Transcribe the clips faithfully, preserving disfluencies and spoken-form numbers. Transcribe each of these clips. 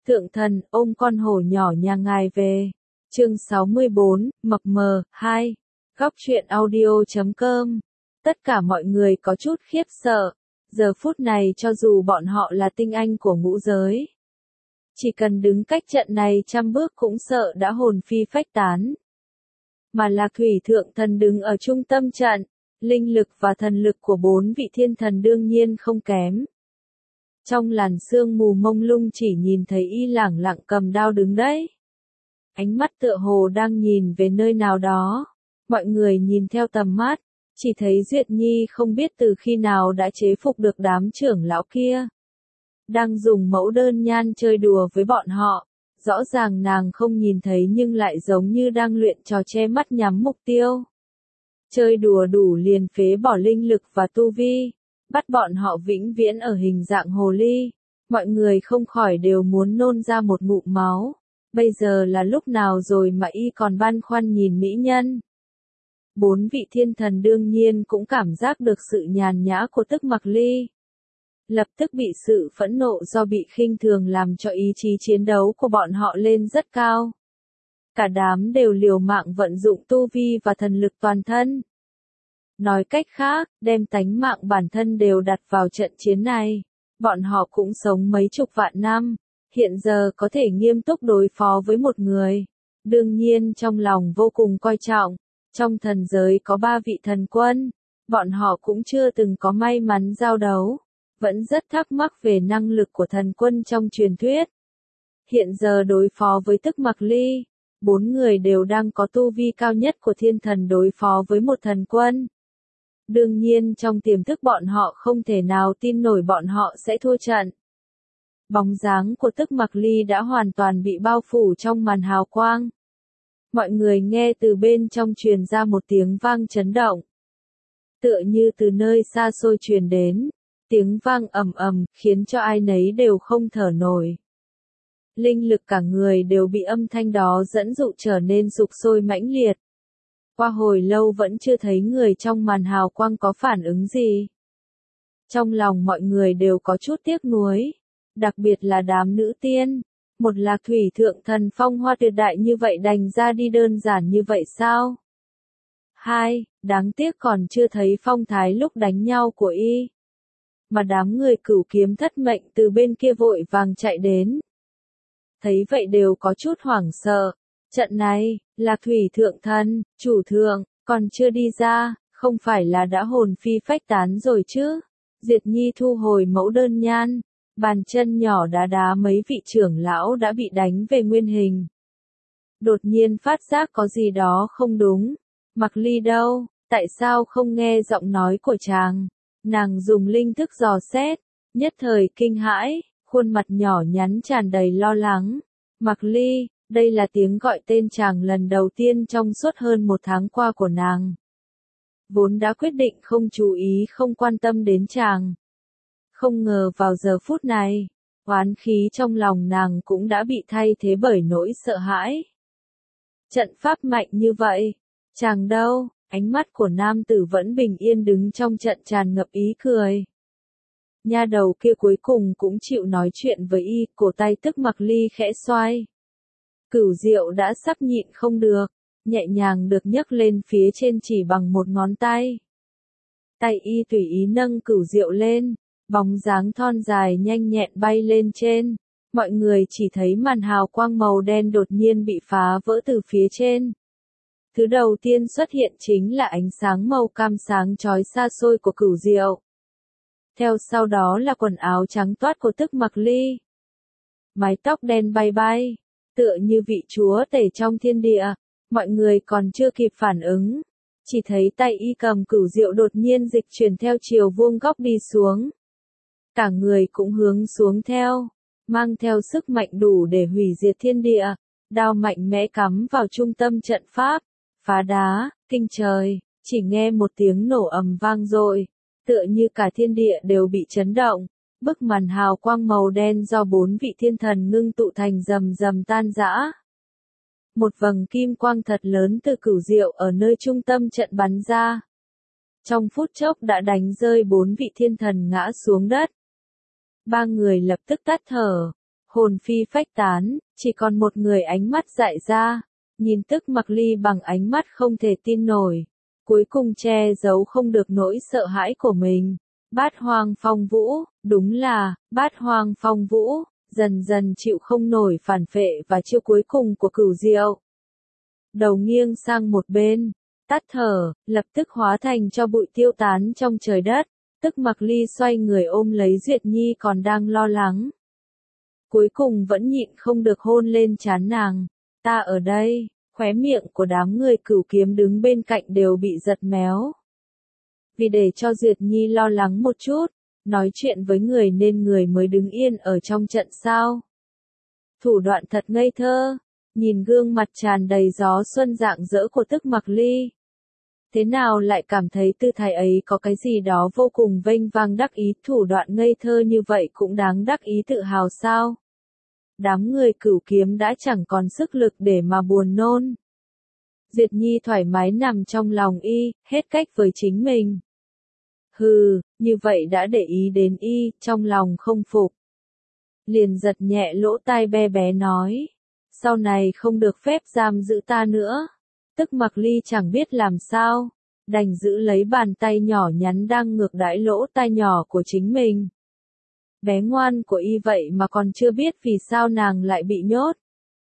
Thượng thần, ôm con hổ nhỏ nhà ngài về. Chương sáu mươi bốn, mập mờ, hai. Góc truyện audio chấm com. Tất cả mọi người có chút khiếp sợ. Giờ phút này cho dù bọn họ là tinh anh của ngũ giới, chỉ cần đứng cách trận này trăm bước cũng sợ đã hồn phi phách tán. Mà Lạc Thủy Thượng Thần đứng ở trung tâm trận, linh lực và thần lực của bốn vị thiên thần đương nhiên không kém. Trong làn sương mù mông lung chỉ nhìn thấy y lẳng lặng cầm đao đứng đấy. Ánh mắt tựa hồ đang nhìn về nơi nào đó. Mọi người nhìn theo tầm mắt, chỉ thấy Duyệt Nhi không biết từ khi nào đã chế phục được đám trưởng lão kia. Đang dùng mẫu đơn nhan chơi đùa với bọn họ. Rõ ràng nàng không nhìn thấy nhưng lại giống như đang luyện trò che mắt nhắm mục tiêu. Chơi đùa đủ liền phế bỏ linh lực và tu vi, bắt bọn họ vĩnh viễn ở hình dạng hồ ly. Mọi người không khỏi đều muốn nôn ra một ngụm máu. Bây giờ là lúc nào rồi mà y còn băn khoăn nhìn mỹ nhân. Bốn vị thiên thần đương nhiên cũng cảm giác được sự nhàn nhã của Tức Mặc Ly. Lập tức bị sự phẫn nộ do bị khinh thường làm cho ý chí chiến đấu của bọn họ lên rất cao. Cả đám đều liều mạng vận dụng tu vi và thần lực toàn thân. Nói cách khác, đem tánh mạng bản thân đều đặt vào trận chiến này. Bọn họ cũng sống mấy chục vạn năm, hiện giờ có thể nghiêm túc đối phó với một người. Đương nhiên trong lòng vô cùng coi trọng, trong thần giới có ba vị thần quân, bọn họ cũng chưa từng có may mắn giao đấu. Vẫn rất thắc mắc về năng lực của thần quân trong truyền thuyết. Hiện giờ đối phó với Tức Mặc Ly, bốn người đều đang có tu vi cao nhất của thiên thần đối phó với một thần quân. Đương nhiên trong tiềm thức bọn họ không thể nào tin nổi bọn họ sẽ thua trận. Bóng dáng của Tức Mặc Ly đã hoàn toàn bị bao phủ trong màn hào quang. Mọi người nghe từ bên trong truyền ra một tiếng vang chấn động. Tựa như từ nơi xa xôi truyền đến. Tiếng vang ầm ầm khiến cho ai nấy đều không thở nổi. Linh lực cả người đều bị âm thanh đó dẫn dụ trở nên sục sôi mãnh liệt. Qua hồi lâu vẫn chưa thấy người trong màn hào quang có phản ứng gì. Trong lòng mọi người đều có chút tiếc nuối, đặc biệt là đám nữ tiên. Một Lạc Thủy Thượng Thần phong hoa tuyệt đại như vậy đành ra đi đơn giản như vậy sao? Hai, đáng tiếc còn chưa thấy phong thái lúc đánh nhau của y. Mà đám người Cửu Kiếm Thất Mệnh từ bên kia vội vàng chạy đến. Thấy vậy đều có chút hoảng sợ. Trận này, Lạc Thủy Thượng Thần, chủ thượng, còn chưa đi ra, không phải là đã hồn phi phách tán rồi chứ? Diệt Nhi thu hồi mẫu đơn nhan, bàn chân nhỏ đá đá mấy vị trưởng lão đã bị đánh về nguyên hình. Đột nhiên phát giác có gì đó không đúng. Mặc Ly đâu, tại sao không nghe giọng nói của chàng? Nàng dùng linh thức dò xét, nhất thời kinh hãi, khuôn mặt nhỏ nhắn tràn đầy lo lắng. Mặc Ly, đây là tiếng gọi tên chàng lần đầu tiên trong suốt hơn một tháng qua của nàng. Vốn đã quyết định không chú ý không quan tâm đến chàng. Không ngờ vào giờ phút này, oán khí trong lòng nàng cũng đã bị thay thế bởi nỗi sợ hãi. Trận pháp mạnh như vậy, chàng đâu? Ánh mắt của nam tử vẫn bình yên đứng trong trận tràn ngập ý cười. Nha đầu kia cuối cùng cũng chịu nói chuyện với y, cổ tay Tức Mặc Ly khẽ xoay. Cửu Diệu đã sắp nhịn không được, nhẹ nhàng được nhấc lên phía trên chỉ bằng một ngón tay. Tay y tùy ý nâng Cửu Diệu lên, bóng dáng thon dài nhanh nhẹn bay lên trên. Mọi người chỉ thấy màn hào quang màu đen đột nhiên bị phá vỡ từ phía trên. Thứ đầu tiên xuất hiện chính là ánh sáng màu cam sáng chói xa xôi của Cửu Diệu. Theo sau đó là quần áo trắng toát của Tức Mặc Ly. Mái tóc đen bay bay, tựa như vị chúa tể trong thiên địa. Mọi người còn chưa kịp phản ứng, chỉ thấy tay y cầm Cửu Diệu đột nhiên dịch chuyển theo chiều vuông góc đi xuống. Cả người cũng hướng xuống theo, mang theo sức mạnh đủ để hủy diệt thiên địa. Đao mạnh mẽ cắm vào trung tâm trận pháp. Phá đá, kinh trời, chỉ nghe một tiếng nổ ầm vang dội, tựa như cả thiên địa đều bị chấn động, bức màn hào quang màu đen do bốn vị thiên thần ngưng tụ thành rầm rầm tan rã. Một vầng kim quang thật lớn từ Cửu Diệu ở nơi trung tâm trận bắn ra. Trong phút chốc đã đánh rơi bốn vị thiên thần ngã xuống đất. Ba người lập tức tắt thở, Hồn phi phách tán, chỉ còn một người ánh mắt dại ra, nhìn Tức Mặc Ly bằng ánh mắt không thể tin nổi, cuối cùng che giấu không được nỗi sợ hãi của mình. Bát Hoang Phong Vũ, đúng là, Bát Hoang Phong Vũ, dần dần chịu không nổi phản phệ và chiêu cuối cùng của Cửu Diệu. Đầu nghiêng sang một bên, tắt thở, lập tức hóa thành cho bụi tiêu tán trong trời đất. Tức Mặc Ly xoay người ôm lấy Duyệt Nhi còn đang lo lắng. Cuối cùng vẫn nhịn không được hôn lên trán nàng. Ta ở đây, khóe miệng của đám người Cửu Kiếm đứng bên cạnh đều bị giật méo. Vì để cho Duyệt Nhi lo lắng một chút, nói chuyện với người nên người mới đứng yên ở trong trận sao. Thủ đoạn thật ngây thơ, nhìn gương mặt tràn đầy gió xuân rạng rỡ của Tức Mặc Ly. Thế nào lại cảm thấy tư thái ấy có cái gì đó vô cùng vênh vang đắc ý, thủ đoạn ngây thơ như vậy cũng đáng đắc ý tự hào sao? Đám người Cửu Kiếm đã chẳng còn sức lực để mà buồn nôn. Duyệt Nhi thoải mái nằm trong lòng y, hết cách với chính mình. Hừ, như vậy đã để ý đến y, trong lòng không phục. Liền giật nhẹ lỗ tai bé bé nói, sau này không được phép giam giữ ta nữa. Tức Mặc Ly chẳng biết làm sao, đành giữ lấy bàn tay nhỏ nhắn đang ngược đãi lỗ tai nhỏ của chính mình. Bé ngoan của y vậy mà còn chưa biết vì sao nàng lại bị nhốt.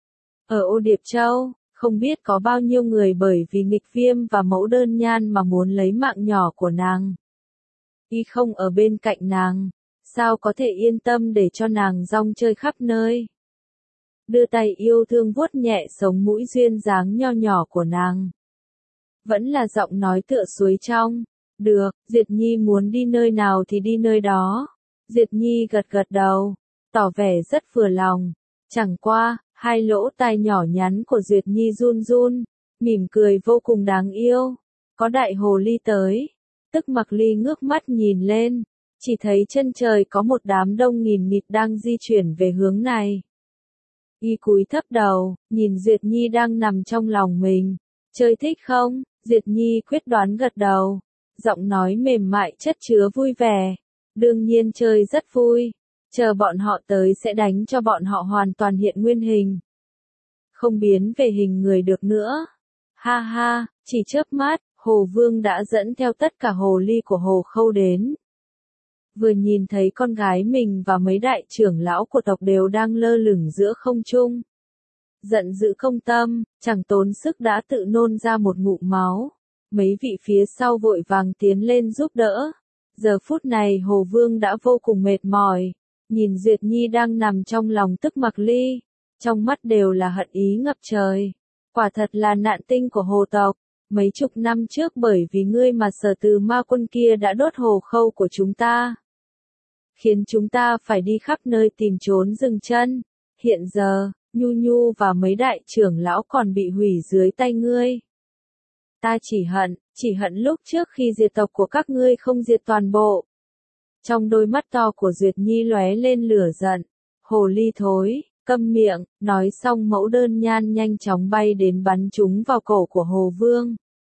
Ở Ô Điệp Châu, không biết có bao nhiêu người bởi vì nghịch viêm và mẫu đơn nhan mà muốn lấy mạng nhỏ của nàng. Y không ở bên cạnh nàng, sao có thể yên tâm để cho nàng rong chơi khắp nơi. Đưa tay yêu thương vuốt nhẹ sống mũi duyên dáng nho nhỏ của nàng. Vẫn là giọng nói tựa suối trong. Được, Duyệt Nhi muốn đi nơi nào thì đi nơi đó. Duyệt Nhi gật gật đầu, tỏ vẻ rất vừa lòng. Chẳng qua, hai lỗ tai nhỏ nhắn của Duyệt Nhi run run, mỉm cười vô cùng đáng yêu. Có đại hồ ly tới. Tức Mặc Ly ngước mắt nhìn lên, chỉ thấy chân trời có một đám đông nghìn nghịt đang di chuyển về hướng này. Y cúi thấp đầu, nhìn Duyệt Nhi đang nằm trong lòng mình. Chơi thích không? Duyệt Nhi quyết đoán gật đầu. Giọng nói mềm mại chất chứa vui vẻ. Đương nhiên chơi rất vui. Chờ bọn họ tới sẽ đánh cho bọn họ hoàn toàn hiện nguyên hình. Không biến về hình người được nữa. Ha ha, chỉ chớp mắt, Hồ Vương đã dẫn theo tất cả hồ ly của Hồ Khâu đến. Vừa nhìn thấy con gái mình và mấy đại trưởng lão của tộc đều đang lơ lửng giữa không trung. Giận dữ công tâm, chẳng tốn sức đã tự nôn ra một ngụm máu. Mấy vị phía sau vội vàng tiến lên giúp đỡ. Giờ phút này Hồ Vương đã vô cùng mệt mỏi. Nhìn Duyệt Nhi đang nằm trong lòng Tức Mặc Ly. Trong mắt đều là hận ý ngập trời. Quả thật là nạn tinh của Hồ tộc. Mấy chục năm trước bởi vì ngươi mà Sở Từ ma quân kia đã đốt Hồ Khâu của chúng ta. Khiến chúng ta phải đi khắp nơi tìm trốn dừng chân. Hiện giờ, Nhu Nhu và mấy đại trưởng lão còn bị hủy dưới tay ngươi. Ta chỉ hận, chỉ hận lúc trước khi diệt tộc của các ngươi không diệt toàn bộ. Trong đôi mắt to của Duyệt Nhi lóe lên lửa giận. Hồ ly thối, câm miệng, nói xong mẫu đơn nhan nhanh chóng bay đến bắn chúng vào cổ của Hồ Vương.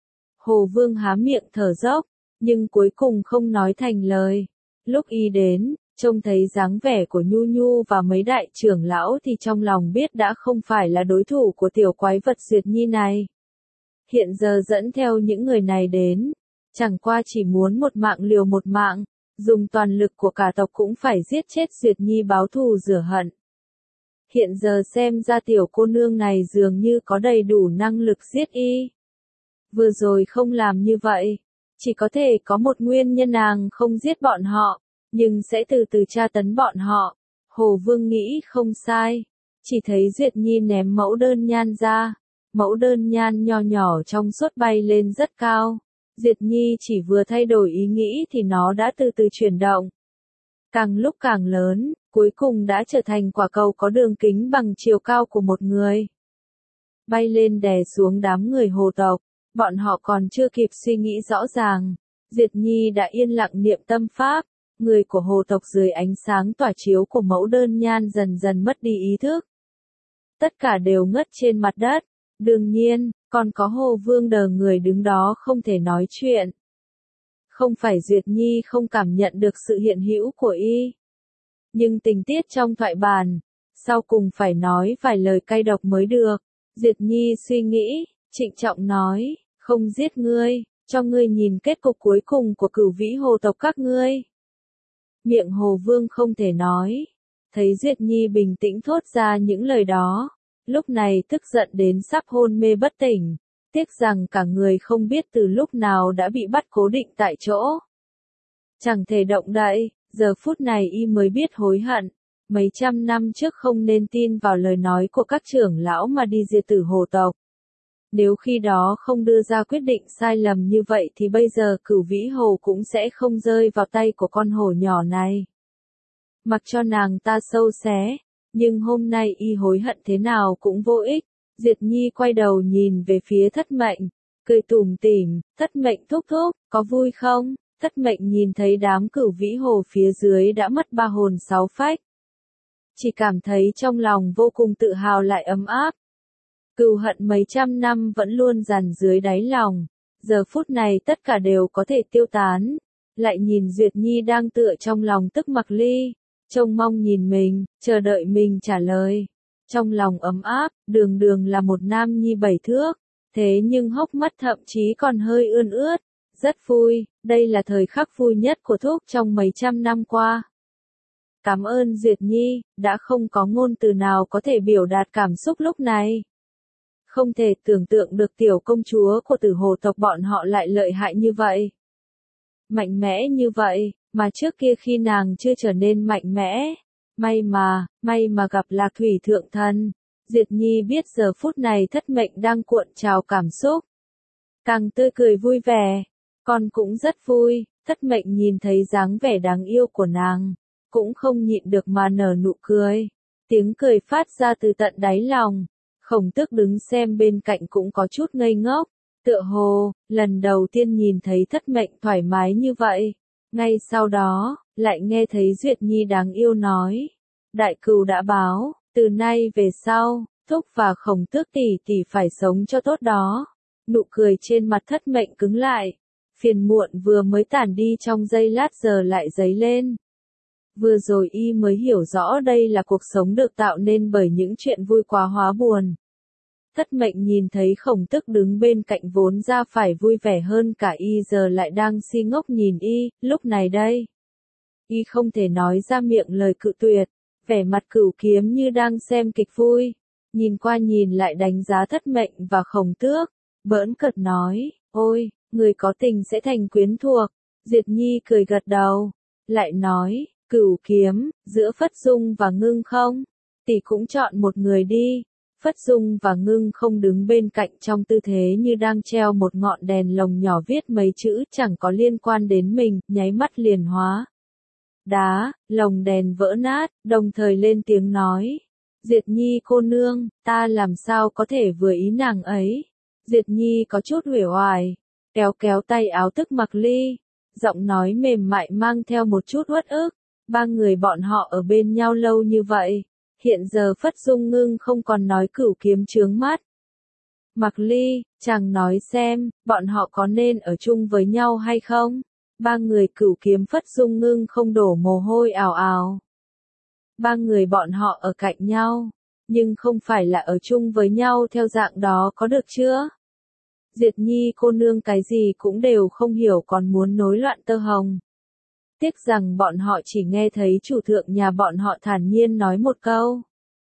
Hồ Vương há miệng thở dốc, nhưng cuối cùng không nói thành lời. Lúc y đến, trông thấy dáng vẻ của Nhu Nhu và mấy đại trưởng lão thì trong lòng biết đã không phải là đối thủ của tiểu quái vật Duyệt Nhi này. Hiện giờ dẫn theo những người này đến, chẳng qua chỉ muốn một mạng liều một mạng, dùng toàn lực của cả tộc cũng phải giết chết Duyệt Nhi báo thù rửa hận. Hiện giờ xem ra tiểu cô nương này dường như có đầy đủ năng lực giết y. Vừa rồi không làm như vậy, chỉ có thể có một nguyên nhân nàng không giết bọn họ, nhưng sẽ từ từ tra tấn bọn họ. Hồ Vương nghĩ không sai, chỉ thấy Duyệt Nhi ném mẫu đơn nhan ra, mẫu đơn nhan nho nhỏ trong suốt bay lên rất cao. Duyệt Nhi chỉ vừa thay đổi ý nghĩ thì nó đã từ từ chuyển động. Càng lúc càng lớn, cuối cùng đã trở thành quả cầu có đường kính bằng chiều cao của một người. Bay lên đè xuống đám người Hồ tộc, bọn họ còn chưa kịp suy nghĩ rõ ràng. Duyệt Nhi đã yên lặng niệm tâm pháp, người của Hồ tộc dưới ánh sáng tỏa chiếu của mẫu đơn nhan dần dần mất đi ý thức. Tất cả đều ngất trên mặt đất, đương nhiên, còn có Hồ Vương đờ người đứng đó không thể nói chuyện. Không phải Duyệt Nhi không cảm nhận được sự hiện hữu của y. Nhưng tình tiết trong thoại bản, sau cùng phải nói vài lời cay độc mới được. Duyệt Nhi suy nghĩ, trịnh trọng nói, không giết ngươi, cho ngươi nhìn kết cục cuối cùng của Cửu Vĩ Hồ tộc các ngươi. Miệng Hồ Vương không thể nói, thấy Duyệt Nhi bình tĩnh thốt ra những lời đó, lúc này tức giận đến sắp hôn mê bất tỉnh, tiếc rằng cả người không biết từ lúc nào đã bị bắt cố định tại chỗ. Chẳng thể động đậy, giờ phút này y mới biết hối hận, mấy trăm năm trước không nên tin vào lời nói của các trưởng lão mà đi diệt Tử Hồ tộc. Nếu khi đó không đưa ra quyết định sai lầm như vậy thì bây giờ Cửu Vĩ Hồ cũng sẽ không rơi vào tay của con hổ nhỏ này. Mặc cho nàng ta sâu xé, nhưng hôm nay y hối hận thế nào cũng vô ích. Duyệt Nhi quay đầu nhìn về phía Thất Mệnh, cười tủm tỉm, Thất Mệnh thúc thúc, có vui không? Thất Mệnh nhìn thấy đám Cửu Vĩ Hồ phía dưới đã mất ba hồn sáu phách. Chỉ cảm thấy trong lòng vô cùng tự hào lại ấm áp. Cừu hận mấy trăm năm vẫn luôn dằn dưới đáy lòng, giờ phút này tất cả đều có thể tiêu tán. Lại nhìn Duyệt Nhi đang tựa trong lòng tức Mặc Ly, trông mong nhìn mình, chờ đợi mình trả lời. Trong lòng ấm áp, đường đường là một nam nhi bảy thước, thế nhưng hốc mắt thậm chí còn hơi ươn ướt. Rất vui, đây là thời khắc vui nhất của thúc trong mấy trăm năm qua. Cảm ơn Duyệt Nhi, đã không có ngôn từ nào có thể biểu đạt cảm xúc lúc này. Không thể tưởng tượng được tiểu công chúa của Tử Hồ tộc bọn họ lại lợi hại như vậy. Mạnh mẽ như vậy, mà trước kia khi nàng chưa trở nên mạnh mẽ. May mà, may mà gặp Lạc Thủy Thượng Thần. Duyệt Nhi biết giờ phút này Thất Mệnh đang cuộn trào cảm xúc. Càng tươi cười vui vẻ, con cũng rất vui. Thất Mệnh nhìn thấy dáng vẻ đáng yêu của nàng, cũng không nhịn được mà nở nụ cười. Tiếng cười phát ra từ tận đáy lòng. Khổng Tước đứng xem bên cạnh cũng có chút ngây ngốc, tựa hồ, lần đầu tiên nhìn thấy Thất Mệnh thoải mái như vậy. Ngay sau đó, lại nghe thấy Duyệt Nhi đáng yêu nói, đại cừu đã báo, từ nay về sau, Thúc và Khổng Tước tỷ tỷ phải sống cho tốt đó. Nụ cười trên mặt Thất Mệnh cứng lại, phiền muộn vừa mới tản đi trong giây lát giờ lại dấy lên. Vừa rồi y mới hiểu rõ đây là cuộc sống được tạo nên bởi những chuyện vui quá hóa buồn. Thất Mệnh nhìn thấy Khổng Tước đứng bên cạnh vốn ra phải vui vẻ hơn cả y giờ lại đang si ngốc nhìn y, lúc này đây. Y không thể nói ra miệng lời cự tuyệt, vẻ mặt Cửu Kiếm như đang xem kịch vui, nhìn qua nhìn lại đánh giá Thất Mệnh và Khổng Tước, bỡn cợt nói, ôi, người có tình sẽ thành quyến thuộc. Duyệt Nhi cười gật đầu, lại nói, Cửu Kiếm, giữa Phất Dung và Ngưng không? Tỷ cũng chọn một người đi. Phất Dung và Ngưng không đứng bên cạnh trong tư thế như đang treo một ngọn đèn lồng nhỏ viết mấy chữ chẳng có liên quan đến mình, nháy mắt liền hóa đá, lồng đèn vỡ nát, đồng thời lên tiếng nói. Duyệt Nhi cô nương, ta làm sao có thể vừa ý nàng ấy? Duyệt Nhi có chút uể oải, kéo kéo tay áo Tức Mặc Ly, giọng nói mềm mại mang theo một chút uất ức. Ba người bọn họ ở bên nhau lâu như vậy. Hiện giờ Phất Dung Ngưng không còn nói Cửu Kiếm chướng mắt. Mặc Ly, chàng nói xem, bọn họ có nên ở chung với nhau hay không? Ba người Cửu Kiếm Phất Dung Ngưng không đổ mồ hôi ào ào. Ba người bọn họ ở cạnh nhau, nhưng không phải là ở chung với nhau theo dạng đó có được chưa? Duyệt Nhi cô nương cái gì cũng đều không hiểu còn muốn nối loạn tơ hồng. Tiếc rằng bọn họ chỉ nghe thấy chủ thượng nhà bọn họ thản nhiên nói một câu.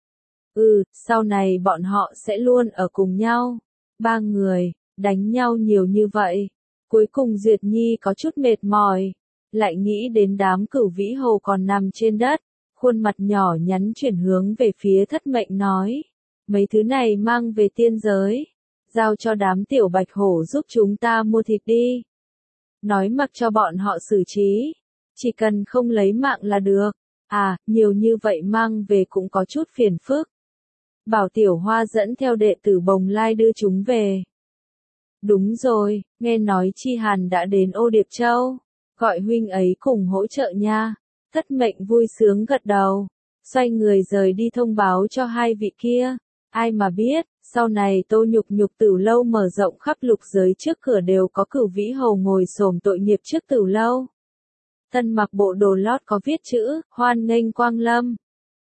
Ừ, sau này bọn họ sẽ luôn ở cùng nhau. Ba người, đánh nhau nhiều như vậy. Cuối cùng Duyệt Nhi có chút mệt mỏi. Lại nghĩ đến đám Cửu Vĩ Hồ còn nằm trên đất. Khuôn mặt nhỏ nhắn chuyển hướng về phía Thất Mệnh nói. Mấy thứ này mang về tiên giới. Giao cho đám tiểu bạch hổ giúp chúng ta mua thịt đi. Nói mặc cho bọn họ xử trí. Chỉ cần không lấy mạng là được. À, nhiều như vậy mang về cũng có chút phiền phức. Bảo Tiểu Hoa dẫn theo đệ tử Bồng Lai đưa chúng về. Đúng rồi, nghe nói Chi Hàn đã đến Ô Điệp Châu. Gọi huynh ấy cùng hỗ trợ nha. Thất Mệnh vui sướng gật đầu. Xoay người rời đi thông báo cho hai vị kia. Ai mà biết, sau này Tô Nhục Nhục Tửu Lâu mở rộng khắp lục giới trước cửa đều có Cửu Vĩ Hầu ngồi xổm tội nghiệp trước Tửu Lâu. Thân mặc bộ đồ lót có viết chữ, hoan nghênh quang lâm.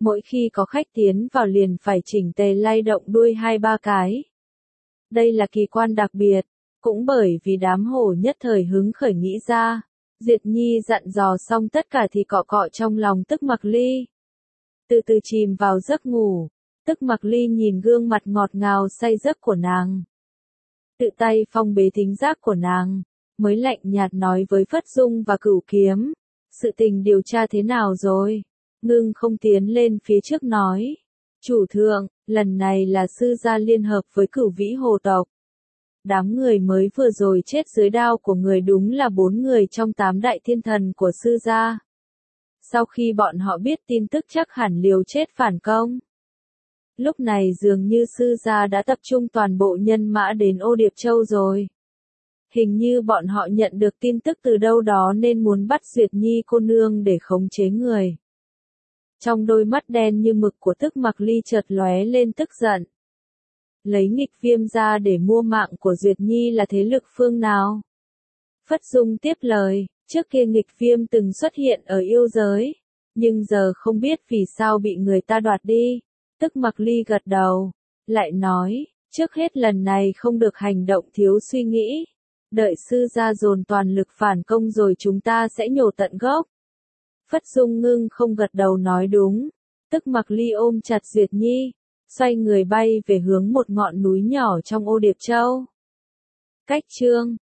Mỗi khi có khách tiến vào liền phải chỉnh tề lay động đuôi hai ba cái. Đây là kỳ quan đặc biệt, cũng bởi vì đám hổ nhất thời hứng khởi nghĩ ra. Diệt Nhi dặn dò xong tất cả thì cọ cọ trong lòng Tức Mặc Ly. Từ từ chìm vào giấc ngủ, Tức Mặc Ly nhìn gương mặt ngọt ngào say giấc của nàng. Tự tay phong bế thính giác của nàng, mới lạnh nhạt nói với Phất Dung và Cửu Kiếm. Sự tình điều tra thế nào rồi? Ngưng không tiến lên phía trước nói. Chủ thượng, lần này là sư gia liên hợp với Cửu Vĩ Hồ tộc. Đám người mới vừa rồi chết dưới đao của người đúng là bốn người trong tám đại thiên thần của sư gia. Sau khi bọn họ biết tin tức chắc hẳn liều chết phản công. Lúc này dường như sư gia đã tập trung toàn bộ nhân mã đến Ô Điệp Châu rồi. Hình như bọn họ nhận được tin tức từ đâu đó nên muốn bắt Duyệt Nhi cô nương để khống chế người. Trong đôi mắt đen như mực của Tức Mặc Ly chợt lóe lên tức giận. Lấy nghịch viêm ra để mua mạng của Duyệt Nhi là thế lực phương nào? Phất Dung tiếp lời, trước kia nghịch viêm từng xuất hiện ở yêu giới, nhưng giờ không biết vì sao bị người ta đoạt đi. Tức Mặc Ly gật đầu, lại nói, trước hết lần này không được hành động thiếu suy nghĩ. Đợi sư gia dồn toàn lực phản công rồi chúng ta sẽ nhổ tận gốc. Phất Dung ngưng không gật đầu nói đúng. Tức Mặc Ly ôm chặt Duyệt Nhi, xoay người bay về hướng một ngọn núi nhỏ trong Ô Điệp Châu. Cách chương